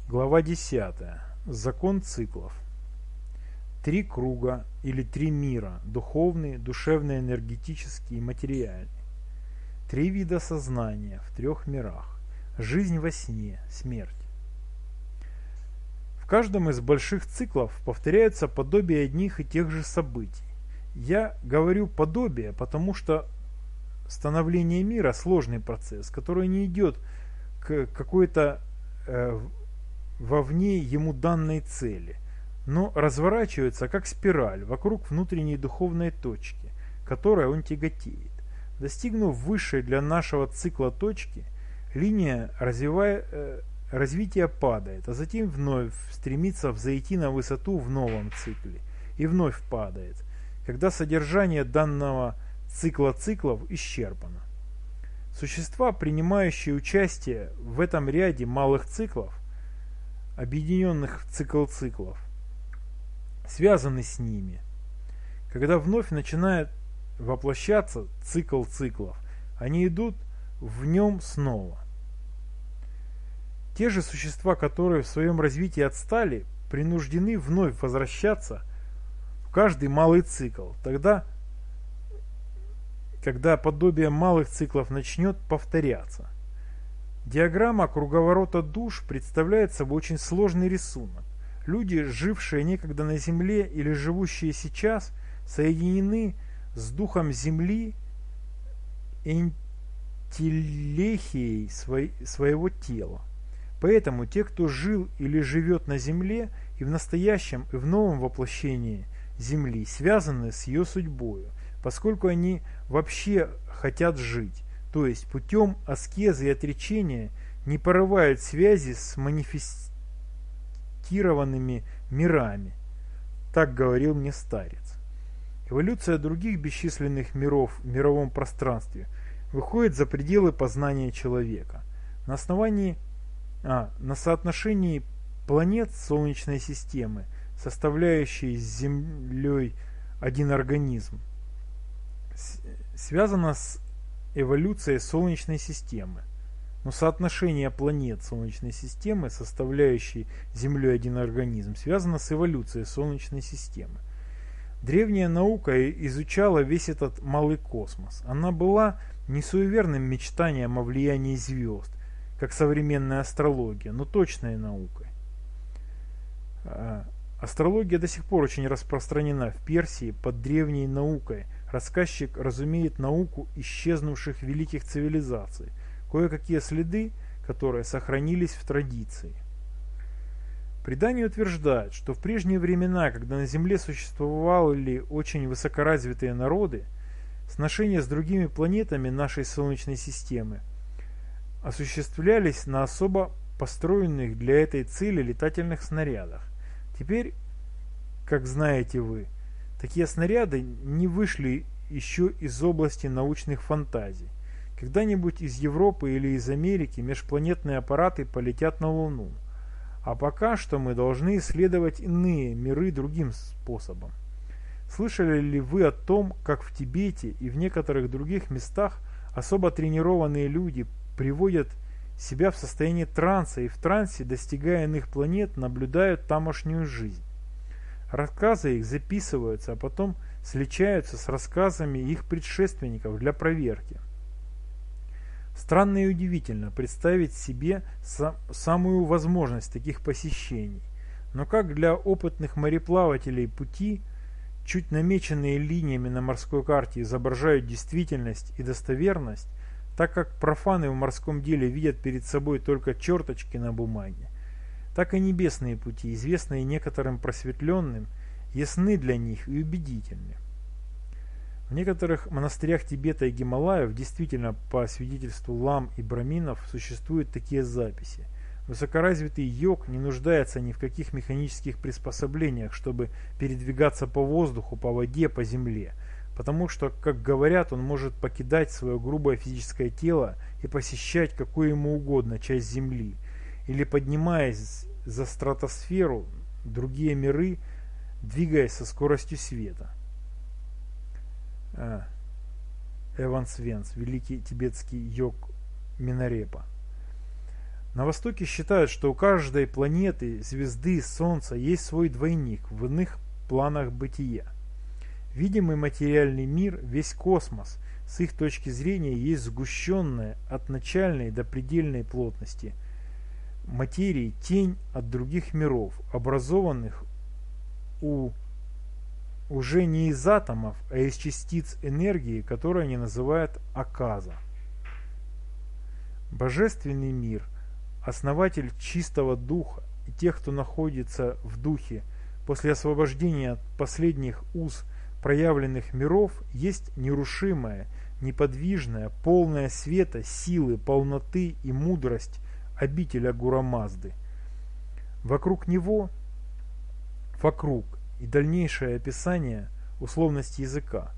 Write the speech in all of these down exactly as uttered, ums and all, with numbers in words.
Глава десятая. Закон циклов. Три круга или три мира – духовный, душевно-энергетический и материальный. Три вида сознания в трех мирах. Жизнь во сне, смерть. В каждом из больших циклов повторяются подобия одних и тех же событий. Я говорю подобие, потому что становление мира – сложный процесс, который не идет к какой-то э, вовне ему данной цели, но разворачивается как спираль вокруг внутренней духовной точки, которой он тяготеет. Достигнув высшей для нашего цикла точки, линия развивая, э, развития падает, а затем вновь стремится взойти на высоту в новом цикле и вновь падает, когда содержание данного цикла циклов исчерпано. Существа, принимающие участие в этом ряде малых циклов, объединенных в цикл циклов, связаны с ними. Когда вновь начинает воплощаться цикл циклов, они идут в нем снова. Те же существа, которые в своем развитии отстали, принуждены вновь возвращаться в каждый малый цикл, тогда, когда подобие малых циклов начнет повторяться. Диаграмма круговорота душ представляет собой очень сложный рисунок. Люди, жившие некогда на Земле или живущие сейчас, соединены с духом Земли энтелехией своего тела. Поэтому те, кто жил или живет на Земле и в настоящем и в новом воплощении Земли, связаны с ее судьбою, поскольку они вообще хотят жить. То есть путем аскезы и отречения не порывают связи с манифестированными мирами. Так говорил мне старец. Эволюция других бесчисленных миров в мировом пространстве выходит за пределы познания человека. На основании, а, на соотношении планет Солнечной системы, составляющей с Землей один организм, связано с эволюция Солнечной системы. Но соотношение планет Солнечной системы, составляющей Землей один организм, связано с эволюцией Солнечной системы. Древняя наука изучала весь этот малый космос. Она была не суеверным мечтанием о влиянии звезд, как современная астрология, но точной наукой. Астрология до сих пор очень распространена в Персии под древней наукой. Рассказчик разумеет науку исчезнувших великих цивилизаций, кое-какие следы, которые сохранились в традиции. Предание утверждает, что в прежние времена, когда на Земле существовали очень высокоразвитые народы, сношения с другими планетами нашей Солнечной системы осуществлялись на особо построенных для этой цели летательных снарядах. Теперь, как знаете вы, такие снаряды не вышли еще из области научных фантазий. Когда-нибудь из Европы или из Америки межпланетные аппараты полетят на Луну. А пока что мы должны исследовать иные миры другим способом. Слышали ли вы о том, как в Тибете и в некоторых других местах особо тренированные люди приводят себя в состояние транса и в трансе, достигая иных планет, наблюдают тамошнюю жизнь? Рассказы их записываются, а потом сличаются с рассказами их предшественников для проверки. Странно и удивительно представить себе сам, самую возможность таких посещений. Но как для опытных мореплавателей пути, чуть намеченные линиями на морской карте изображают действительность и достоверность, так как профаны в морском деле видят перед собой только черточки на бумаге, так и небесные пути, известные некоторым просветленным, ясны для них и убедительны. В некоторых монастырях Тибета и Гималаев действительно, по свидетельству лам и браминов, существуют такие записи. Высокоразвитый йог не нуждается ни в каких механических приспособлениях, чтобы передвигаться по воздуху, по воде, по земле, потому что, как говорят, он может покидать свое грубое физическое тело и посещать какую ему угодно часть земли, или, поднимаясь за стратосферу, другие миры, двигаясь со скоростью света. Эванс Венс, великий тибетский йог Минарепа. На Востоке считают, что у каждой планеты, звезды, Солнца есть свой двойник в иных планах бытия. Видимый материальный мир, весь космос, с их точки зрения, есть сгущенная от начальной до предельной плотности материи тень от других миров, образованных у уже не из атомов, а из частиц энергии, которые они называют аказа. Божественный мир, основатель чистого духа и тех, кто находится в духе после освобождения от последних уз проявленных миров, есть нерушимая, неподвижная, полная света, силы, полноты и мудрость обитель Агура Мазды. Вокруг него, вокруг и дальнейшее описание условности языка.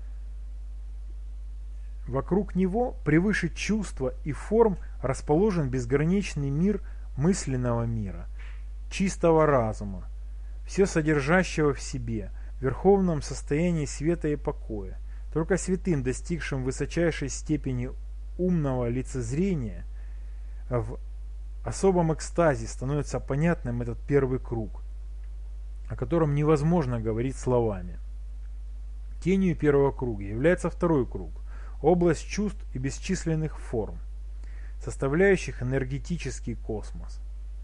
Вокруг него, превыше чувства и форм, расположен безграничный мир мысленного мира, чистого разума, все содержащего в себе, в верховном состоянии света и покоя. Только святым, достигшим высочайшей степени умного лицезрения, в особом экстазе становится понятным этот первый круг, о котором невозможно говорить словами. Тенью первого круга является второй круг, область чувств и бесчисленных форм, составляющих энергетический космос.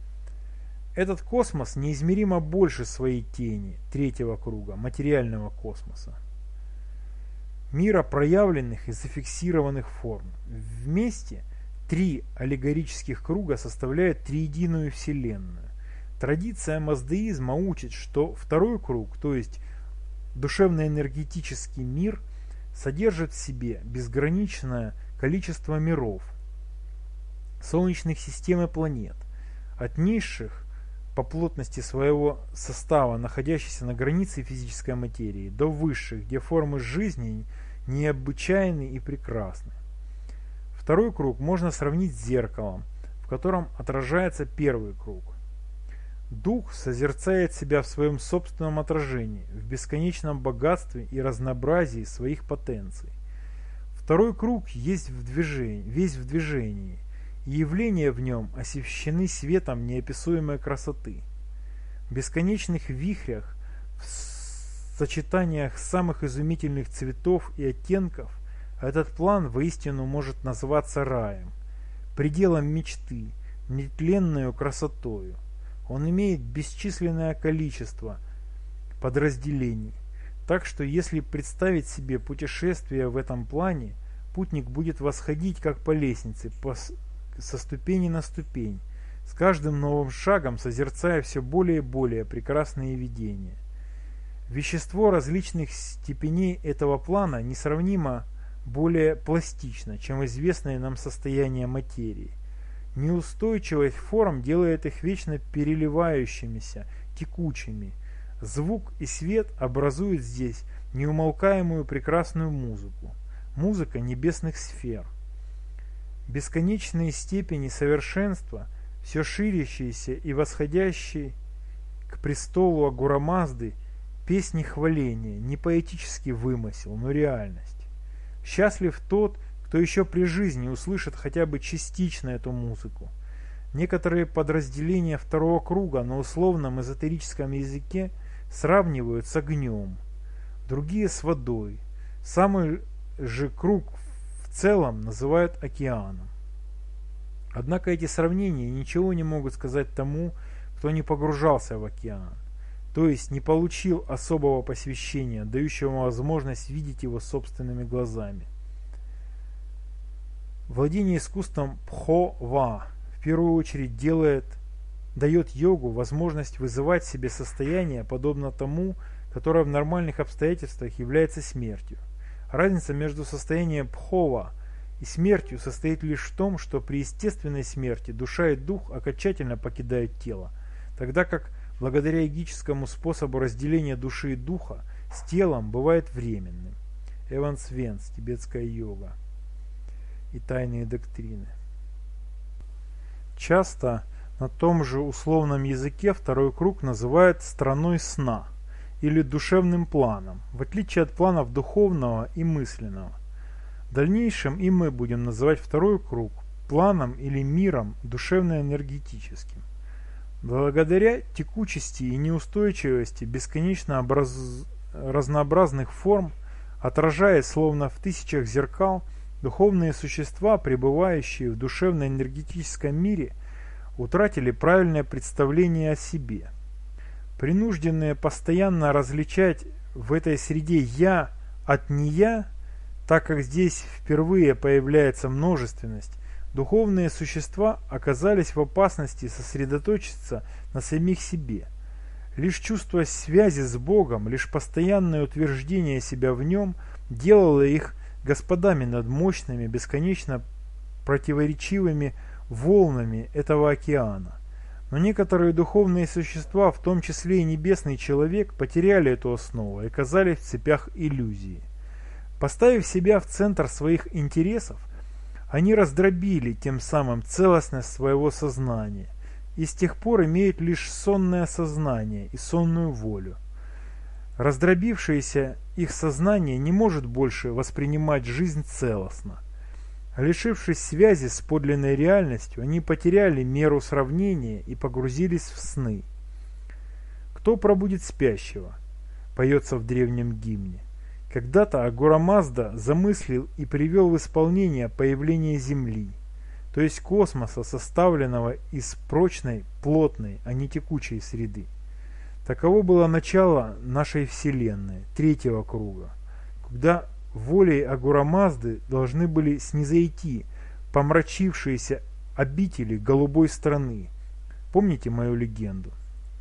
Этот космос неизмеримо больше своей тени, третьего круга, материального космоса, мира проявленных и зафиксированных форм. Вместе три аллегорических круга составляют триединую Вселенную. Традиция маздеизма учит, что второй круг, то есть душевно-энергетический мир, содержит в себе безграничное количество миров, солнечных систем и планет, от низших по плотности своего состава, находящихся на границе физической материи, до высших, где формы жизни необычайны и прекрасны. Второй круг можно сравнить с зеркалом, в котором отражается первый круг. Дух созерцает себя в своем собственном отражении, в бесконечном богатстве и разнообразии своих потенций. Второй круг есть в движении, весь в движении, и явления в нем освещены светом неописуемой красоты. В бесконечных вихрях, в сочетаниях самых изумительных цветов и оттенков, этот план воистину может называться раем, пределом мечты, нетленною красотою. Он имеет бесчисленное количество подразделений, так что если представить себе путешествие в этом плане, путник будет восходить как по лестнице, по, со ступени на ступень, с каждым новым шагом созерцая все более и более прекрасные видения. Вещество различных степеней этого плана несравнимо более пластично, чем известное нам состояние материи. Неустойчивость форм делает их вечно переливающимися, текучими. Звук и свет образуют здесь неумолкаемую прекрасную музыку, музыка небесных сфер. Бесконечные степени совершенства, все ширящиеся и восходящие к престолу Агура Мазды, песни хваления, не поэтический вымысел, но реальность. Счастлив тот, кто еще при жизни услышит хотя бы частично эту музыку. Некоторые подразделения второго круга на условном эзотерическом языке сравнивают с огнем, другие с водой. Самый же круг в целом называют океаном. Однако эти сравнения ничего не могут сказать тому, кто не погружался в океан, то есть не получил особого посвящения, дающего возможность видеть его собственными глазами. Владение искусством Пхо-ва в первую очередь делает, дает йогу возможность вызывать в себе состояние, подобно тому, которое в нормальных обстоятельствах является смертью. Разница между состоянием Пхова и смертью состоит лишь в том, что при естественной смерти душа и дух окончательно покидают тело, тогда как благодаря йогическому способу разделения души и духа с телом бывает временным. Эванс Венс, тибетская йога и тайные доктрины. Часто на том же условном языке второй круг называют страной сна или душевным планом, в отличие от планов духовного и мысленного. В дальнейшем и мы будем называть второй круг планом или миром душевно-энергетическим. Благодаря текучести и неустойчивости бесконечно образ... разнообразных форм, отражаясь словно в тысячах зеркал, духовные существа, пребывающие в душевно-энергетическом мире, утратили правильное представление о себе. Принужденные постоянно различать в этой среде «я» от «не-я», так как здесь впервые появляется множественность, духовные существа оказались в опасности сосредоточиться на самих себе. Лишь чувство связи с Богом, лишь постоянное утверждение себя в Нем делало их господами над мощными, бесконечно противоречивыми волнами этого океана. Но некоторые духовные существа, в том числе и небесный человек, потеряли эту основу и оказались в цепях иллюзии. Поставив себя в центр своих интересов, они раздробили тем самым целостность своего сознания и с тех пор имеют лишь сонное сознание и сонную волю. Раздробившееся их сознание не может больше воспринимать жизнь целостно. Лишившись связи с подлинной реальностью, они потеряли меру сравнения и погрузились в сны. «Кто пробудит спящего?» поется в древнем гимне. Когда-то Агура Мазда замыслил и привел в исполнение появление Земли, то есть космоса, составленного из прочной, плотной, а не текучей среды. Таково было начало нашей Вселенной, третьего круга, когда волей Агура Мазды должны были снизойти помрачившиеся обители голубой страны. Помните мою легенду?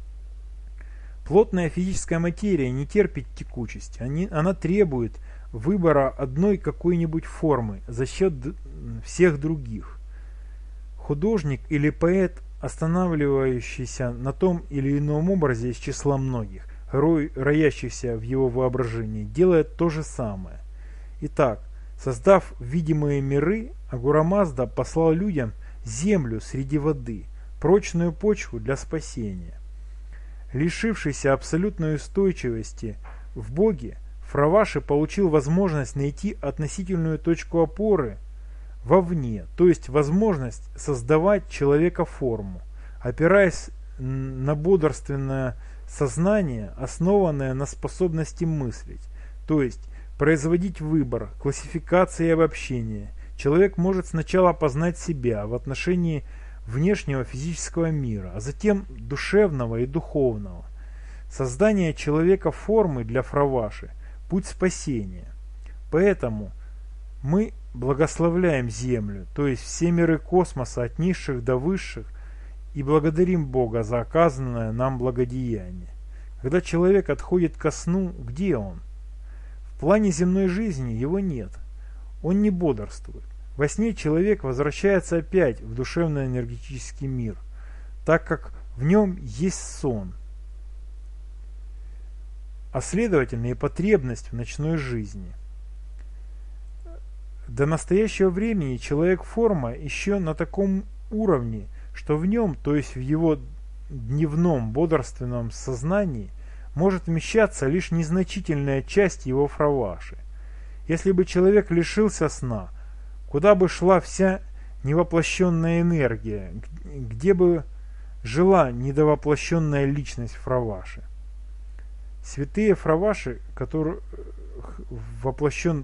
Плотная физическая материя не терпит текучести, они, она требует выбора одной какой-нибудь формы за счет всех других. Художник или поэт, останавливающийся на том или ином образе из числа многих, рой, роящихся в его воображении, делает то же самое. Итак, создав видимые миры, Агура Мазда послал людям землю среди воды, прочную почву для спасения. Лишившийся абсолютной устойчивости в Боге, Фраваши получил возможность найти относительную точку опоры вовне, то есть возможность создавать человека-форму, опираясь на бодрственное сознание, основанное на способности мыслить, то есть производить выбор, классификации и обобщения. Человек может сначала познать себя в отношении внешнего физического мира, а затем душевного и духовного. Создание человека формы для Фраваши – путь спасения. Поэтому мы благословляем Землю, то есть все миры космоса от низших до высших, и благодарим Бога за оказанное нам благодеяние. Когда человек отходит ко сну, где он? В плане земной жизни его нет. Он не бодрствует. Во сне человек возвращается опять в душевно-энергетический мир, так как в нем есть сон, а следовательно и потребность в ночной жизни. До настоящего времени человек-форма еще на таком уровне, что в нем, то есть в его дневном бодрственном сознании, может вмещаться лишь незначительная часть его Фраваши. Если бы человек лишился сна, куда бы шла вся невоплощенная энергия, где бы жила недовоплощенная личность Фраваши? Святые Фраваши, которых воплощен...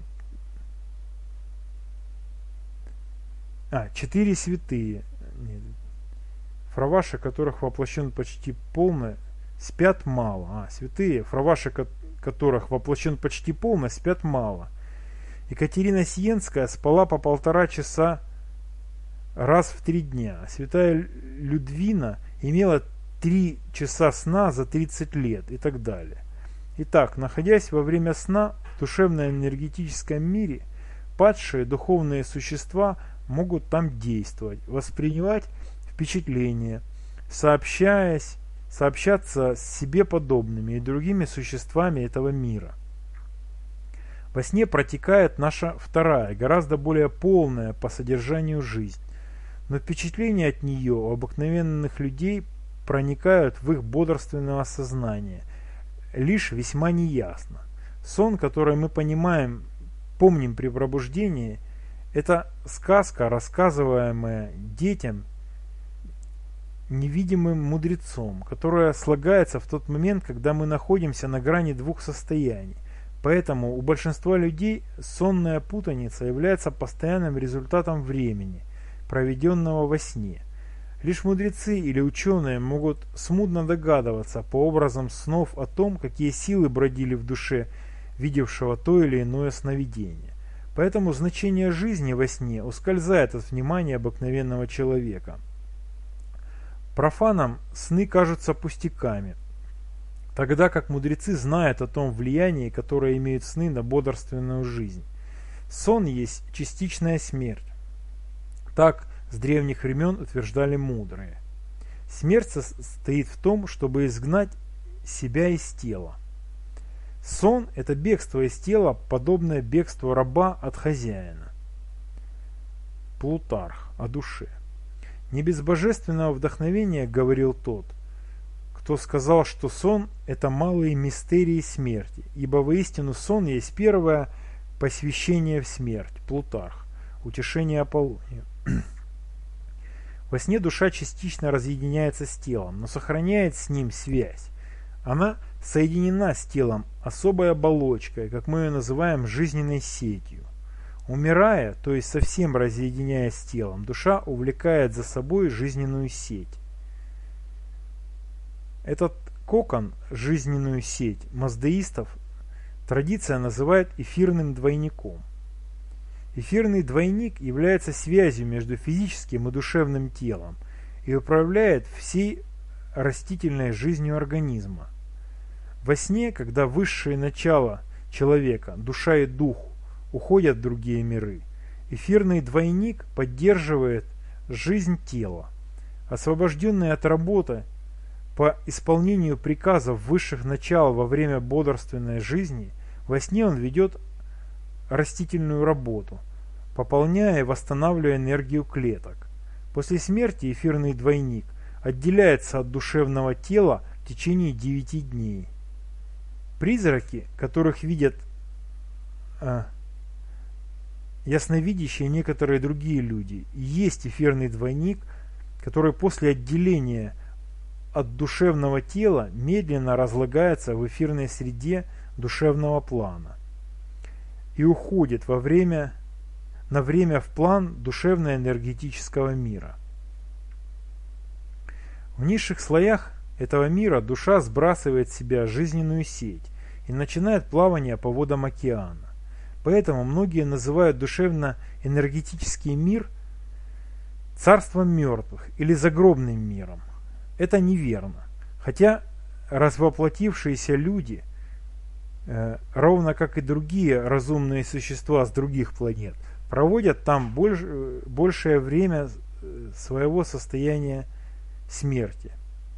А, четыре святые. Нет. Фраваши, которых воплощен почти полно, спят мало. А, святые, Фраваши, которых воплощен почти полно, спят мало. Екатерина Сиенская спала по полтора часа раз в три дня. Святая Людвина имела три часа сна за тридцать лет и так далее. Итак, находясь во время сна в душевно-энергетическом мире, падшие духовные существа могут там действовать, воспринимать впечатления, сообщаясь, сообщаться с себе подобными и другими существами этого мира. Во сне протекает наша вторая, гораздо более полная по содержанию жизнь, но впечатления от нее у обыкновенных людей проникают в их бодрственное сознание лишь весьма неясно. Сон, который мы понимаем, помним при пробуждении, Это сказка, рассказываемая детям невидимым мудрецом, которая слагается в тот момент, когда мы находимся на грани двух состояний. Поэтому у большинства людей сонная путаница является постоянным результатом времени, проведенного во сне. Лишь мудрецы или ученые могут смутно догадываться по образам снов о том, какие силы бродили в душе видевшего то или иное сновидение. Поэтому значение жизни во сне ускользает от внимания обыкновенного человека. Профанам сны кажутся пустяками, тогда как мудрецы знают о том влиянии, которое имеют сны на бодрственную жизнь. Сон есть частичная смерть. Так с древних времен утверждали мудрые. Смерть состоит в том, чтобы изгнать себя из тела. Сон – это бегство из тела, подобное бегству раба от хозяина. Плутарх о душе. Не без божественного вдохновения говорил тот, кто сказал, что сон – это малые мистерии смерти, ибо воистину сон есть первое посвящение в смерть. Плутарх. Утешение Аполлонию. Во сне душа частично разъединяется с телом, но сохраняет с ним связь. Она соединена с телом особой оболочкой, как мы ее называем, жизненной сетью. Умирая, то есть совсем разъединяясь с телом, душа увлекает за собой жизненную сеть. Этот кокон, жизненную сеть, маздеистов традиция называет эфирным двойником. Эфирный двойник является связью между физическим и душевным телом и управляет всей растительной жизнью организма. Во сне, когда высшее начало человека, душа и дух, уходят в другие миры, эфирный двойник поддерживает жизнь тела. Освобожденный от работы по исполнению приказов высших начал во время бодрственной жизни, во сне он ведет растительную работу, пополняя и восстанавливая энергию клеток. После смерти эфирный двойник отделяется от душевного тела в течение девяти дней. Призраки, которых видят а, ясновидящие и некоторые другие люди, есть эфирный двойник, который после отделения от душевного тела медленно разлагается в эфирной среде душевного плана и уходит во время, на время в план душевно-энергетического мира. В низших слоях этого мира душа сбрасывает с себя жизненную сеть и начинает плавание по водам океана. Поэтому многие называют душевно-энергетический мир царством мертвых или загробным миром. Это неверно. Хотя развоплотившиеся люди, э, ровно как и другие разумные существа с других планет, проводят там больш, большее время своего состояния смерти.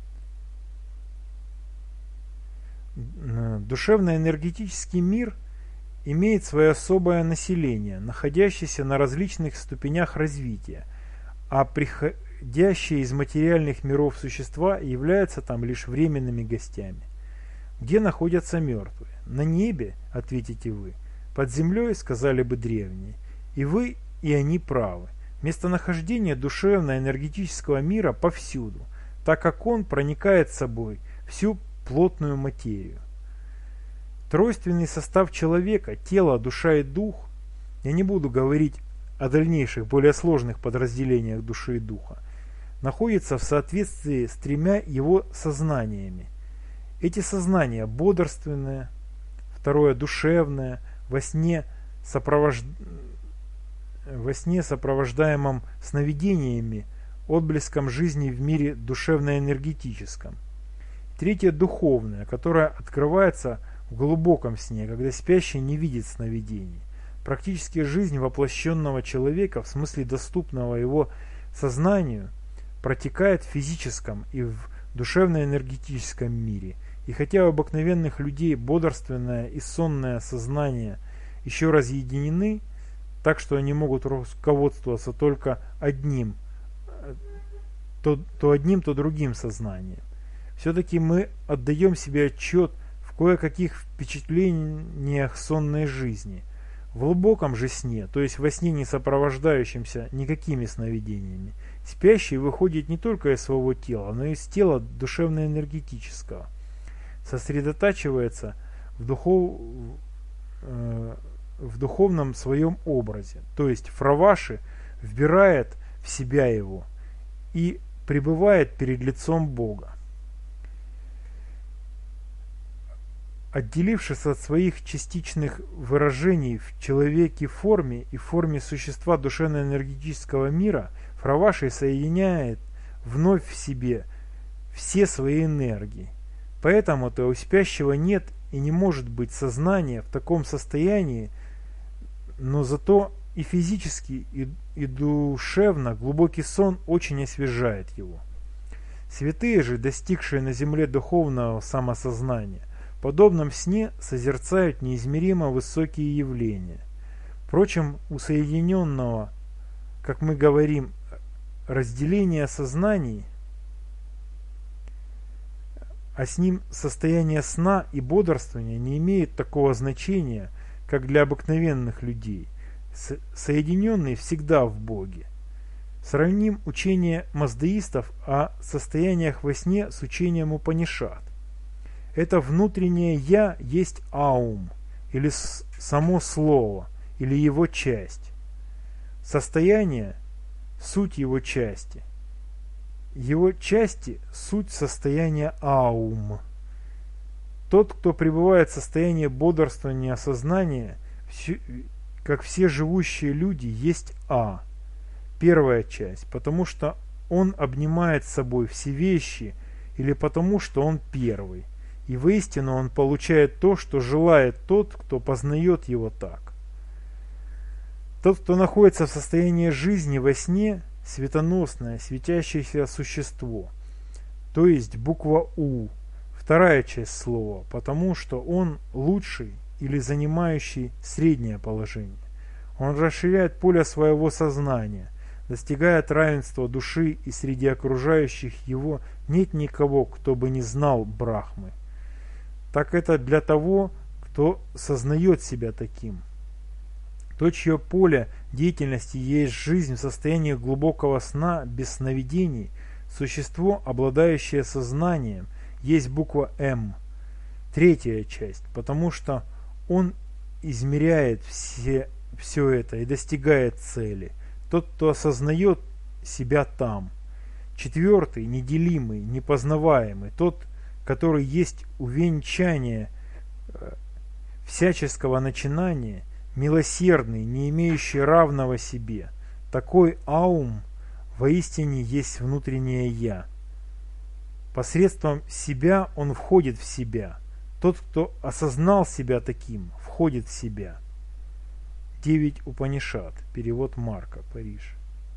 Душевно-энергетический мир имеет свое особое население, находящееся на различных ступенях развития, а приходящие из материальных миров существа являются там лишь временными гостями. Где находятся мертвые? На небе, ответите вы. Под землей, сказали бы древние. И вы, и они правы. Местонахождение душевно-энергетического мира повсюду, так как он проникает собой всю плотную материю. Тройственный состав человека, тело, душа и дух, я не буду говорить о дальнейших, более сложных подразделениях души и духа, находится в соответствии с тремя его сознаниями. Эти сознания бодрственное, второе душевное, во сне, сопровож... во сне сопровождаемом сновидениями, отблеском жизни в мире душевно-энергетическом. Третье духовное, которое открывается в глубоком сне, когда спящий не видит сновидений. Практически жизнь воплощенного человека, в смысле доступного его сознанию, протекает в физическом и в душевно-энергетическом мире. И хотя у обыкновенных людей бодрственное и сонное сознание еще разъединены, так что они могут руководствоваться только одним, то, то одним, то другим сознанием. Все-таки мы отдаем себе отчет в кое-каких впечатлениях сонной жизни. В глубоком же сне, то есть во сне, не сопровождающемся никакими сновидениями, спящий выходит не только из своего тела, но и из тела душевно-энергетического, сосредотачивается в, духов... э, в духовном своем образе, то есть Фраваши вбирает в себя его и пребывает перед лицом Бога. Отделившись от своих частичных выражений в человеке форме и форме существа душевно-энергетического мира, Фраваши соединяет вновь в себе все свои энергии. Поэтому-то у спящего нет и не может быть сознания в таком состоянии, но зато и физически, и, и душевно глубокий сон очень освежает его. Святые же, достигшие на земле духовного самосознания, в подобном сне созерцают неизмеримо высокие явления. Впрочем, у соединенного, как мы говорим, разделения сознаний, а с ним состояние сна и бодрствования не имеет такого значения, как для обыкновенных людей. Со- соединенный всегда в Боге. Сравним учение маздеистов о состояниях во сне с учением Упанишад. Это внутреннее «я» есть аум, или само слово, или его часть. Состояние – суть его части. Его части – суть состояния аум. Тот, кто пребывает в состоянии бодрствования сознания, как все живущие люди, есть А. Первая часть, потому что он обнимает с собой все вещи, или потому что он первый. И воистину он получает то, что желает тот, кто познает его так. Тот, кто находится в состоянии жизни во сне, светоносное, светящееся существо, то есть буква У, вторая часть слова, потому что он лучший или занимающий среднее положение. Он расширяет поле своего сознания, достигает равенства души, и среди окружающих его нет никого, кто бы не знал Брахмы. Так это для того, кто сознает себя таким. То, чье поле деятельности есть жизнь в состоянии глубокого сна без сновидений, существо, обладающее сознанием, есть буква М, третья часть, потому что он измеряет все, все это и достигает цели. Тот, кто осознает себя там. Четвертый, неделимый, непознаваемый, тот, который есть увенчание всяческого начинания, милосердный, не имеющий равного себе. Такой аум воистине есть внутреннее «я». Посредством себя он входит в себя. Тот, кто осознал себя таким, входит в себя. девять Упанишад. Перевод Марка. Париж.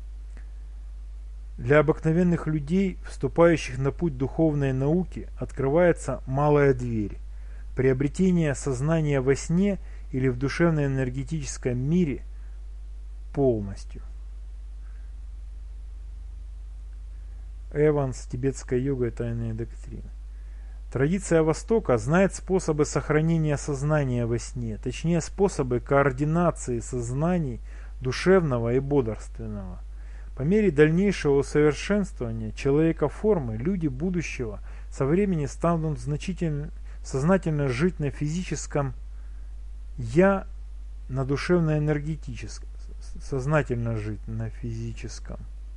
Для обыкновенных людей, вступающих на путь духовной науки, открывается малая дверь. Приобретение сознания во сне или в душевно-энергетическом мире полностью. Эванс, тибетская йога и тайные доктрины. Традиция Востока знает способы сохранения сознания во сне, точнее способы координации сознаний душевного и бодрственного. По мере дальнейшего усовершенствования человека формы, люди будущего со временем станут значительно, сознательно жить на физическом «я», на душевно-энергетическом, сознательно жить на физическом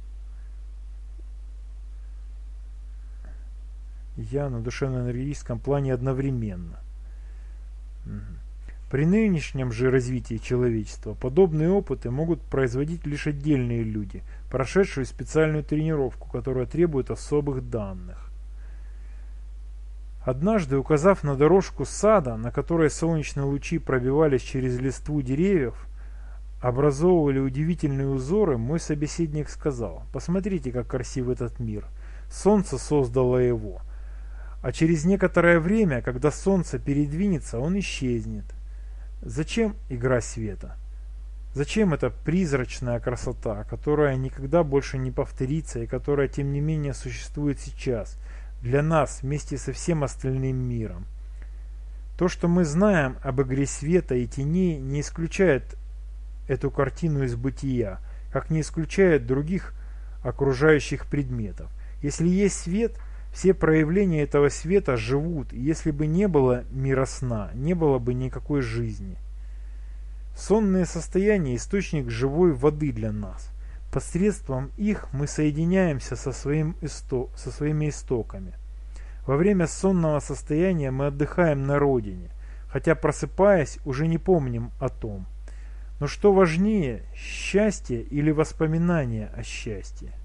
«я», на душевно-энергетическом плане одновременно. При нынешнем же развитии человечества подобные опыты могут производить лишь отдельные люди, прошедшие специальную тренировку, которая требует особых данных. Однажды, указав на дорожку сада, на которой солнечные лучи пробивались через листву деревьев, образовывали удивительные узоры, мой собеседник сказал: «Посмотрите, как красив этот мир. Солнце создало его. А через некоторое время, когда солнце передвинется, он исчезнет. Зачем игра света? Зачем эта призрачная красота, которая никогда больше не повторится и которая, тем не менее, существует сейчас, для нас, вместе со всем остальным миром? То, что мы знаем об игре света и теней, не исключает эту картину из бытия, как не исключает других окружающих предметов. Если есть свет, все проявления этого света живут, и если бы не было мира сна, не было бы никакой жизни. Сонные состояния – источник живой воды для нас. Посредством их мы соединяемся со, своим исто... со своими истоками. Во время сонного состояния мы отдыхаем на родине, хотя просыпаясь уже не помним о том. Но что важнее – счастье или воспоминание о счастье?